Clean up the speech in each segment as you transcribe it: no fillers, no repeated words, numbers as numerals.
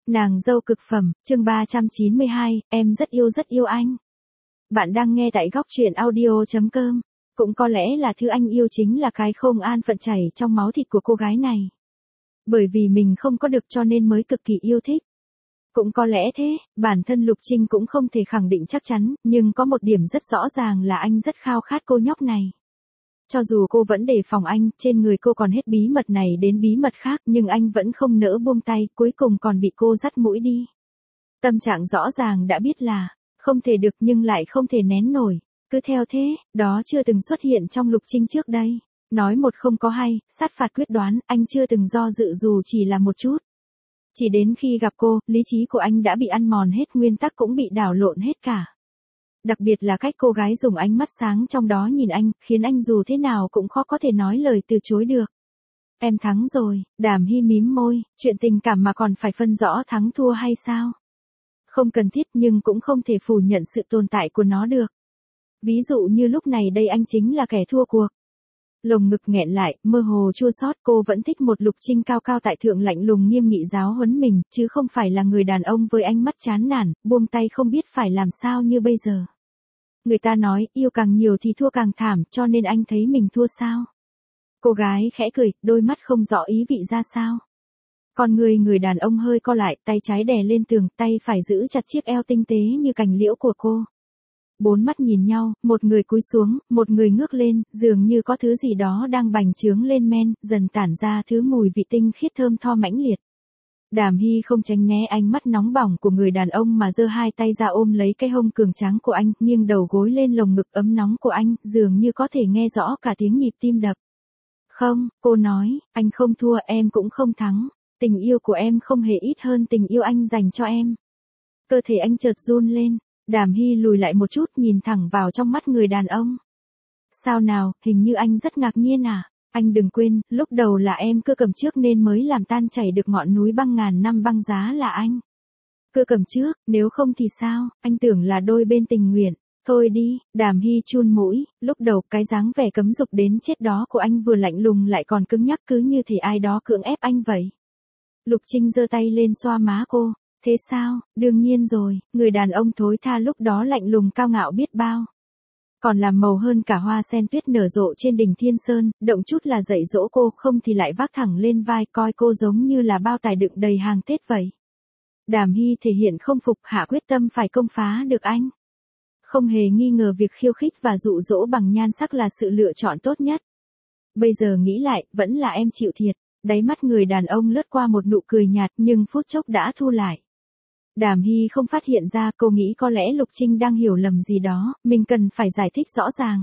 Nàng dâu cực phẩm, chương 392, em rất yêu anh. Bạn đang nghe tại góc truyện audio.com. Cũng có lẽ là thứ anh yêu chính là cái không an phận chảy trong máu thịt của cô gái này. Bởi vì mình không có được cho nên mới cực kỳ yêu thích. Cũng có lẽ thế, bản thân Lục Trinh cũng không thể khẳng định chắc chắn, nhưng có một điểm rất rõ ràng là anh rất khao khát cô nhóc này. Cho dù cô vẫn đề phòng anh, trên người cô còn hết bí mật này đến bí mật khác, nhưng anh vẫn không nỡ buông tay, cuối cùng còn bị cô dắt mũi đi. Tâm trạng rõ ràng đã biết là, không thể được nhưng lại không thể nén nổi. Cứ theo thế, đó chưa từng xuất hiện trong Lục Trinh trước đây. Nói một không có hai, sát phạt quyết đoán, anh chưa từng do dự dù chỉ là một chút. Chỉ đến khi gặp cô, lý trí của anh đã bị ăn mòn hết, nguyên tắc cũng bị đảo lộn hết cả. Đặc biệt là cách cô gái dùng ánh mắt sáng trong đó nhìn anh, khiến anh dù thế nào cũng khó có thể nói lời từ chối được. Em thắng rồi, Đàm Hy mím môi, chuyện tình cảm mà còn phải phân rõ thắng thua hay sao? Không cần thiết nhưng cũng không thể phủ nhận sự tồn tại của nó được. Ví dụ như lúc này đây anh chính là kẻ thua cuộc. Lồng ngực nghẹn lại, mơ hồ chua xót, cô vẫn thích một Lục Trinh cao cao tại thượng lạnh lùng nghiêm nghị giáo huấn mình, chứ không phải là người đàn ông với ánh mắt chán nản, buông tay không biết phải làm sao như bây giờ. Người ta nói, yêu càng nhiều thì thua càng thảm, cho nên anh thấy mình thua sao? Cô gái khẽ cười, đôi mắt không rõ ý vị ra sao. Con người đàn ông hơi co lại, tay trái đè lên tường, tay phải giữ chặt chiếc eo tinh tế như cành liễu của cô. Bốn mắt nhìn nhau, một người cúi xuống, một người ngước lên, dường như có thứ gì đó đang bành trướng lên men, dần tản ra thứ mùi vị tinh khiết thơm tho mãnh liệt. Đàm Hy không tránh né ánh mắt nóng bỏng của người đàn ông mà giơ hai tay ra ôm lấy cái hông cường tráng của anh, nghiêng đầu gối lên lồng ngực ấm nóng của anh, dường như có thể nghe rõ cả tiếng nhịp tim đập. Không, cô nói, anh không thua, em cũng không thắng. Tình yêu của em không hề ít hơn tình yêu anh dành cho em. Cơ thể anh chợt run lên. Đàm Hy lùi lại một chút, nhìn thẳng vào trong mắt người đàn ông. Sao nào, hình như anh rất ngạc nhiên à? Anh đừng quên, lúc đầu là em cưa cầm trước nên mới làm tan chảy được ngọn núi băng ngàn năm băng giá là anh. Cưa cầm trước, nếu không thì sao, anh tưởng là đôi bên tình nguyện. Thôi đi, Đàm Hy chun mũi, lúc đầu cái dáng vẻ cấm dục đến chết đó của anh vừa lạnh lùng lại còn cứng nhắc, cứ như thể ai đó cưỡng ép anh vậy. Lục Trinh giơ tay lên xoa má cô. Thế sao, đương nhiên rồi, người đàn ông thối tha lúc đó lạnh lùng cao ngạo biết bao. Còn làm màu hơn cả hoa sen tuyết nở rộ trên đỉnh Thiên Sơn, động chút là dạy dỗ cô, không thì lại vác thẳng lên vai, coi cô giống như là bao tải đựng đầy hàng Tết vậy. Đàm Hy thể hiện không phục, hạ quyết tâm phải công phá được anh. Không hề nghi ngờ việc khiêu khích và dụ dỗ bằng nhan sắc là sự lựa chọn tốt nhất. Bây giờ nghĩ lại, vẫn là em chịu thiệt. Đáy mắt người đàn ông lướt qua một nụ cười nhạt nhưng phút chốc đã thu lại. Đàm Hy không phát hiện ra, cô nghĩ có lẽ Lục Trinh đang hiểu lầm gì đó, mình cần phải giải thích rõ ràng.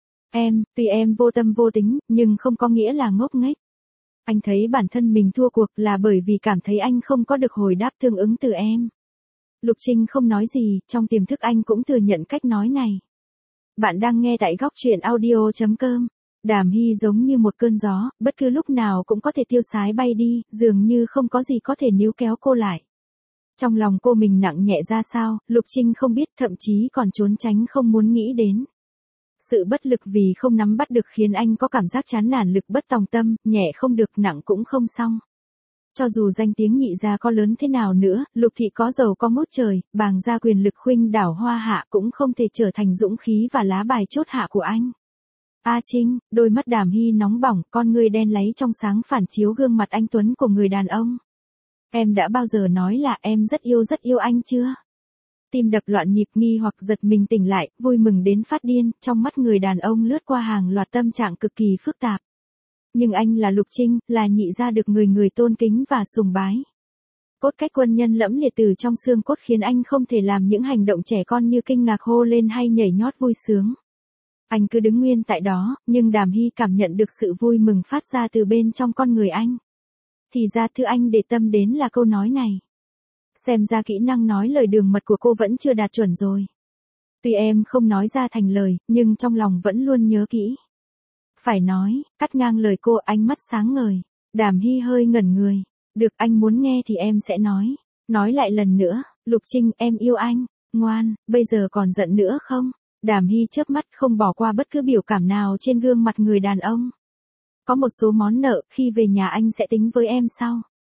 Tuy em vô tâm vô tính, nhưng không có nghĩa là ngốc nghếch. Anh thấy bản thân mình thua cuộc là bởi vì cảm thấy anh không có được hồi đáp tương ứng từ em. Lục Trinh không nói gì, trong tiềm thức anh cũng thừa nhận cách nói này. Bạn đang nghe tại góc truyện audio.com. Đàm Hy giống như một cơn gió, bất cứ lúc nào cũng có thể tiêu sái bay đi, dường như không có gì có thể níu kéo cô lại. Trong lòng cô mình nặng nhẹ ra sao, Lục Trinh không biết, thậm chí còn trốn tránh không muốn nghĩ đến. Sự bất lực vì không nắm bắt được khiến anh có cảm giác chán nản, lực bất tòng tâm, nhẹ không được nặng cũng không xong. Cho dù danh tiếng Nhị gia có lớn thế nào nữa, Lục thị có giàu có ngút trời, bàng gia quyền lực khuynh đảo hoa hạ cũng không thể trở thành dũng khí và lá bài chốt hạ của anh. A Trinh, đôi mắt Đàm Hy nóng bỏng, con ngươi đen láy trong sáng phản chiếu gương mặt anh tuấn của người đàn ông. Em đã bao giờ nói là em rất yêu anh chưa? Tim đập loạn nhịp, nghi hoặc giật mình tỉnh lại, vui mừng đến phát điên, trong mắt người đàn ông lướt qua hàng loạt tâm trạng cực kỳ phức tạp. Nhưng anh là Lục Trinh, là Nhị gia được người tôn kính và sùng bái. Cốt cách quân nhân lẫm liệt từ trong xương cốt khiến anh không thể làm những hành động trẻ con như kinh ngạc hô lên hay nhảy nhót vui sướng. Anh cứ đứng nguyên tại đó, nhưng Đàm Hy cảm nhận được sự vui mừng phát ra từ bên trong con người anh. Thì ra thứ anh để tâm đến là câu nói này. Xem ra kỹ năng nói lời đường mật của cô vẫn chưa đạt chuẩn rồi. Tuy em không nói ra thành lời, nhưng trong lòng vẫn luôn nhớ kỹ. Phải nói, cắt ngang lời cô, ánh mắt sáng ngời. Đàm Hy hơi ngẩn người. Được, anh muốn nghe thì em sẽ nói. Nói lại lần nữa, Lục Trinh, em yêu anh. Ngoan, bây giờ còn giận nữa không? Đàm Hy chớp mắt không bỏ qua bất cứ biểu cảm nào trên gương mặt người đàn ông. Có một số món nợ, khi về nhà anh sẽ tính với em sau.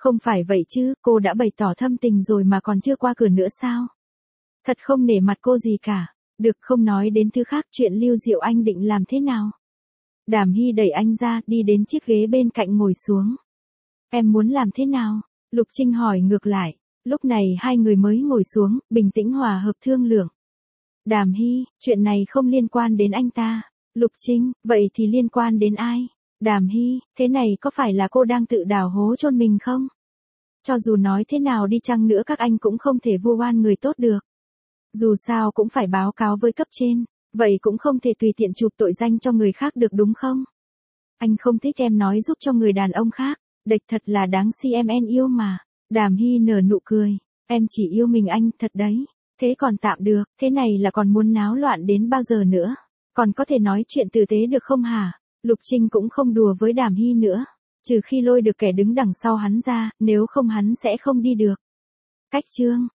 Không phải vậy chứ, cô đã bày tỏ thâm tình rồi mà còn chưa qua cửa nữa sao? Thật không nể mặt cô gì cả. Được, không nói đến thứ khác, chuyện Lưu Diệu anh định làm thế nào? Đàm Hy đẩy anh ra, đi đến chiếc ghế bên cạnh ngồi xuống. Em muốn làm thế nào? Lục Trinh hỏi ngược lại. Lúc này hai người mới ngồi xuống, bình tĩnh hòa hợp thương lượng. Đàm Hy, chuyện này không liên quan đến anh ta. Lục Trinh, vậy thì liên quan đến ai? Đàm Hy, thế này có phải là cô đang tự đào hố chôn mình không? Cho dù nói thế nào đi chăng nữa các anh cũng không thể vu oan người tốt được. Dù sao cũng phải báo cáo với cấp trên, vậy cũng không thể tùy tiện chụp tội danh cho người khác được đúng không? Anh không thích em nói giúp cho người đàn ông khác, địch thật là đáng CMN yêu mà. Đàm Hy nở nụ cười, em chỉ yêu mình anh thật đấy. Thế còn tạm được, thế này là còn muốn náo loạn đến bao giờ nữa? Còn có thể nói chuyện tử tế được không hả? Lục Trinh cũng không đùa với Đàm Hy nữa. Trừ khi lôi được kẻ đứng đằng sau hắn ra, nếu không hắn sẽ không đi được. Cách chương